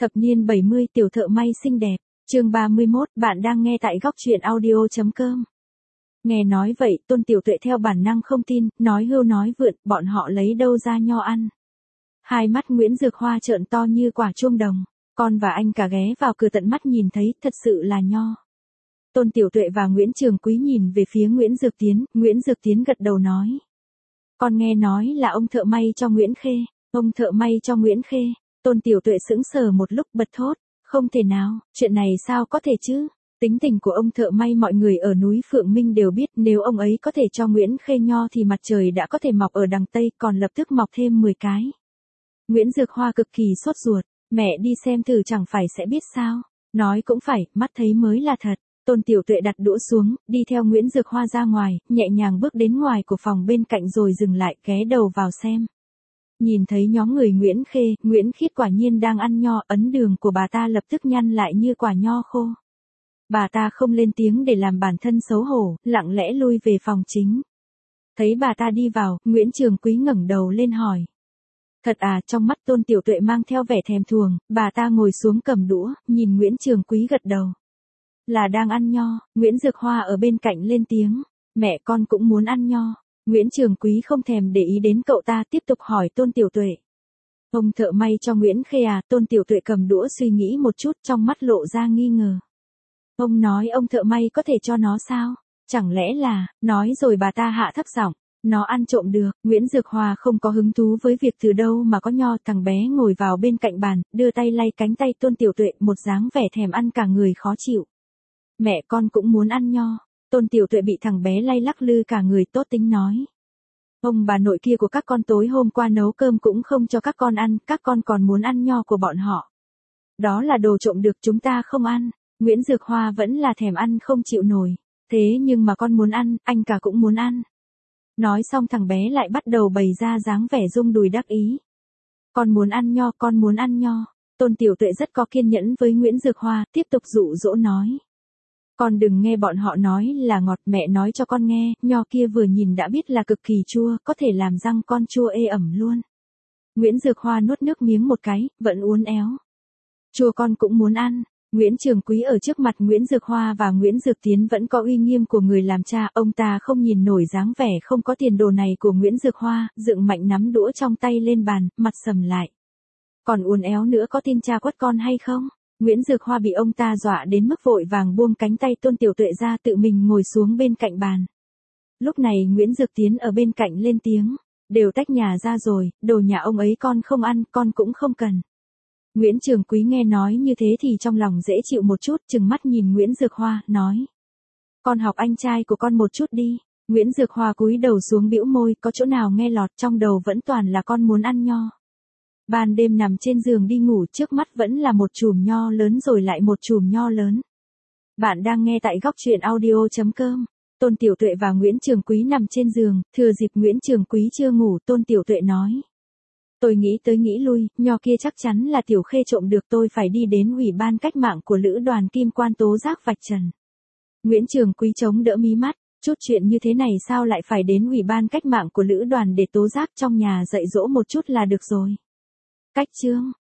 Thập niên 70 tiểu thợ may xinh đẹp, chương 31, bạn đang nghe tại góc truyện audio.com. Nghe nói vậy, Tôn Tiểu Tuệ theo bản năng không tin, nói hưu nói vượn, bọn họ lấy đâu ra nho ăn. Hai mắt Nguyễn Dược Hoa trợn to như quả chuông đồng, con và anh cả ghé vào cửa tận mắt nhìn thấy, thật sự là nho. Tôn Tiểu Tuệ và Nguyễn Trường Quý nhìn về phía Nguyễn Dược Tiến, Nguyễn Dược Tiến gật đầu nói. Con nghe nói là ông thợ may cho Nguyễn Khê, ông thợ may cho Nguyễn Khê. Tôn Tiểu Tuệ sững sờ một lúc bật thốt, không thể nào, chuyện này sao có thể chứ? Tính tình của ông thợ may mọi người ở núi Phượng Minh đều biết, nếu ông ấy có thể cho Nguyễn Khê nho thì mặt trời đã có thể mọc ở đằng Tây, còn lập tức mọc thêm 10 cái. Nguyễn Dược Hoa cực kỳ sốt ruột, mẹ đi xem thử chẳng phải sẽ biết sao? Nói cũng phải, mắt thấy mới là thật. Tôn Tiểu Tuệ đặt đũa xuống, đi theo Nguyễn Dược Hoa ra ngoài, nhẹ nhàng bước đến ngoài của phòng bên cạnh rồi dừng lại, ghé đầu vào xem. Nhìn thấy nhóm người Nguyễn Khê, Nguyễn Khiết quả nhiên đang ăn nho, ấn đường của bà ta lập tức nhăn lại như quả nho khô. Bà ta không lên tiếng để làm bản thân xấu hổ, lặng lẽ lui về phòng chính. Thấy bà ta đi vào, Nguyễn Trường Quý ngẩng đầu lên hỏi. Thật à? Trong mắt Tôn Tiểu Tuệ mang theo vẻ thèm thuồng, bà ta ngồi xuống cầm đũa, nhìn Nguyễn Trường Quý gật đầu. Là đang ăn nho, Nguyễn Dược Hoa ở bên cạnh lên tiếng. Mẹ con cũng muốn ăn nho. Nguyễn Trường Quý không thèm để ý đến cậu ta, tiếp tục hỏi Tôn Tiểu Tuệ. Ông thợ may cho Nguyễn Khê à? Tôn Tiểu Tuệ cầm đũa suy nghĩ một chút, trong mắt lộ ra nghi ngờ. Ông nói ông thợ may có thể cho nó sao? Chẳng lẽ là, nói rồi bà ta hạ thấp giọng, nó ăn trộm được. Nguyễn Dược Hoa không có hứng thú với việc từ đâu mà có nho. Thằng bé ngồi vào bên cạnh bàn, đưa tay lay cánh tay Tôn Tiểu Tuệ, một dáng vẻ thèm ăn cả người khó chịu. Mẹ con cũng muốn ăn nho. Tôn Tiểu Tuệ bị thằng bé lay lắc lư cả người, tốt tính nói. Ông bà nội kia của các con tối hôm qua nấu cơm cũng không cho các con ăn, các con còn muốn ăn nho của bọn họ. Đó là đồ trộm được, chúng ta không ăn. Nguyễn Dược Hoa vẫn là thèm ăn không chịu nổi. Thế nhưng mà con muốn ăn, anh cả cũng muốn ăn. Nói xong thằng bé lại bắt đầu bày ra dáng vẻ rung đùi đắc ý. Con muốn ăn nho, con muốn ăn nho. Tôn Tiểu Tuệ rất có kiên nhẫn với Nguyễn Dược Hoa, tiếp tục dụ dỗ nói. Con đừng nghe bọn họ nói là ngọt, mẹ nói cho con nghe, nho kia vừa nhìn đã biết là cực kỳ chua, có thể làm răng con chua ê ẩm luôn. Nguyễn Dược Hoa nuốt nước miếng một cái, vẫn uốn éo. Chua con cũng muốn ăn. Nguyễn Trường Quý ở trước mặt Nguyễn Dược Hoa và Nguyễn Dược Tiến vẫn có uy nghiêm của người làm cha, ông ta không nhìn nổi dáng vẻ không có tiền đồ này của Nguyễn Dược Hoa, dựng mạnh nắm đũa trong tay lên bàn, mặt sầm lại. Còn uốn éo nữa, có tin cha quất con hay không? Nguyễn Dược Hoa bị ông ta dọa đến mức vội vàng buông cánh tay Tôn Tiểu Tuệ ra, tự mình ngồi xuống bên cạnh bàn. Lúc này Nguyễn Dược Tiến ở bên cạnh lên tiếng, đều tách nhà ra rồi, đồ nhà ông ấy con không ăn, con cũng không cần. Nguyễn Trường Quý nghe nói như thế thì trong lòng dễ chịu một chút, trừng mắt nhìn Nguyễn Dược Hoa, nói. Con học anh trai của con một chút đi. Nguyễn Dược Hoa cúi đầu xuống bĩu môi, có chỗ nào nghe lọt, trong đầu vẫn toàn là con muốn ăn nho. Ban đêm nằm trên giường đi ngủ, trước mắt vẫn là một chùm nho lớn rồi lại một chùm nho lớn. Bạn đang nghe tại góc truyện audio.com. Tôn Tiểu Tuệ và Nguyễn Trường Quý nằm trên giường, thừa dịp Nguyễn Trường Quý chưa ngủ, Tôn Tiểu Tuệ nói. Tôi nghĩ tới nghĩ lui, nho kia chắc chắn là Tiểu Khê trộm được, tôi phải đi đến Ủy ban cách mạng của Lữ đoàn Kim Quan tố giác vạch trần. Nguyễn Trường Quý chống đỡ mí mắt, chút chuyện như thế này sao lại phải đến Ủy ban cách mạng của Lữ đoàn để tố giác, trong nhà dạy dỗ một chút là được rồi. Cách chương,